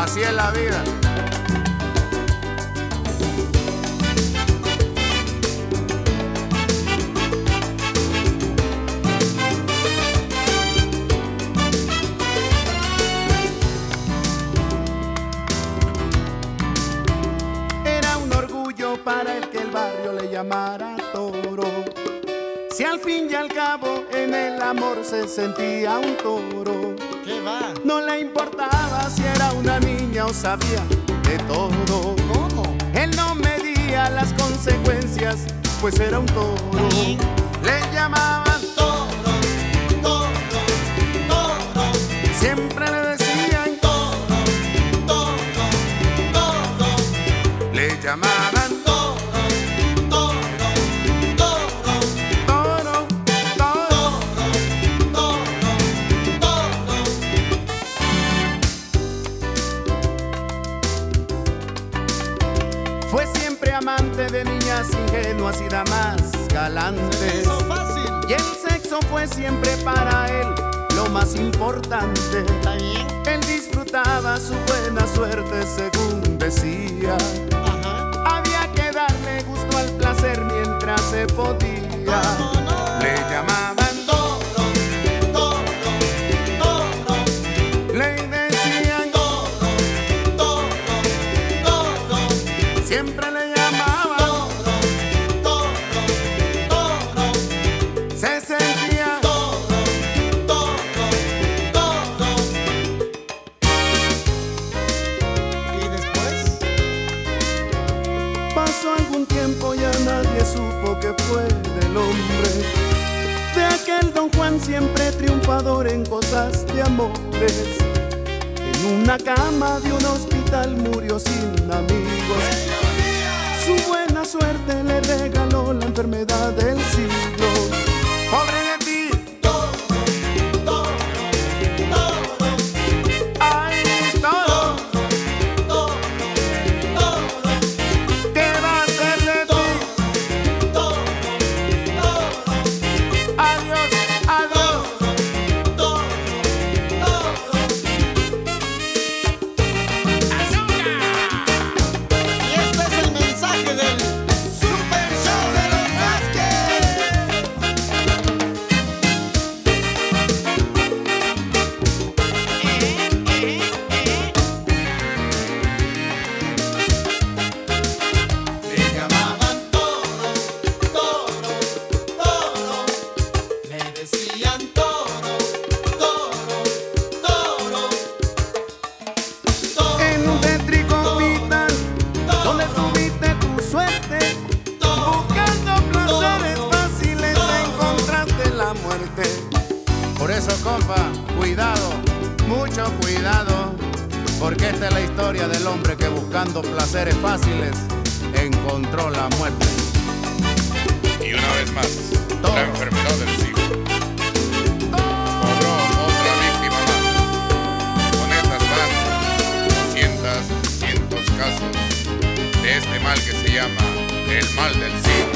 Así es la vida. Era un orgullo para el que el barrio le llamara toro. Si al fin y al cabo en el amor se sentía un toro, ¿Qué va? no le importaba si era una niña o sabía de todo. ¿Cómo? Él no medía las consecuencias, pues era un toro. Le llamaban Toro, toro, toro, siempre le decían toro, toro, toro, le llamaban toro, toro, toro, toro, toro. toro, toro. Fue siempre amante de niñas ingenuas y damas galantes. Eso fácil. Y el sexo fue siempre para él lo más importante. ¿Está bien? Él disfrutaba su buena suerte según decía. Ajá. Había que darle gusto al placer mientras se podía. Vámonos. Le llamaban, Toro, toro, toro, le decían, toro, toro, toro, siempre le llamaban. toro, toro, toro, Se sentía toro, toro, toro. ¿Y después? Pasó algún tiempo, ya nadie supo que fue del hombre. De aquel don Juan siempre triunfador en cosas de amores. En una cama de un hospital murió sin amigos. Su buena suerte le regaló la enfermedad del siglo. Pobre de ti, Toro, toro, toro, ay, todo, toro, toro, ¿qué va a ser de ti? toro, toro, Adiós, adiós. toro, toro. Y este es el mensaje del Super Show de los Vázquez. Le llamaban toro, toro, toro. Le decían toro, toro, toro, toro. En un tétrico hospital donde tuviste tu suerte, buscando placeres fáciles encontraste la muerte. Por eso, compa, cuidado, mucho cuidado, porque esta es la historia del hombre que buscando placeres fáciles encontró la muerte. Y una vez más, Todo. la enfermedad del siglo cobró otra víctima más. Con estas van cientos casos de este mal que se llama el mal del siglo.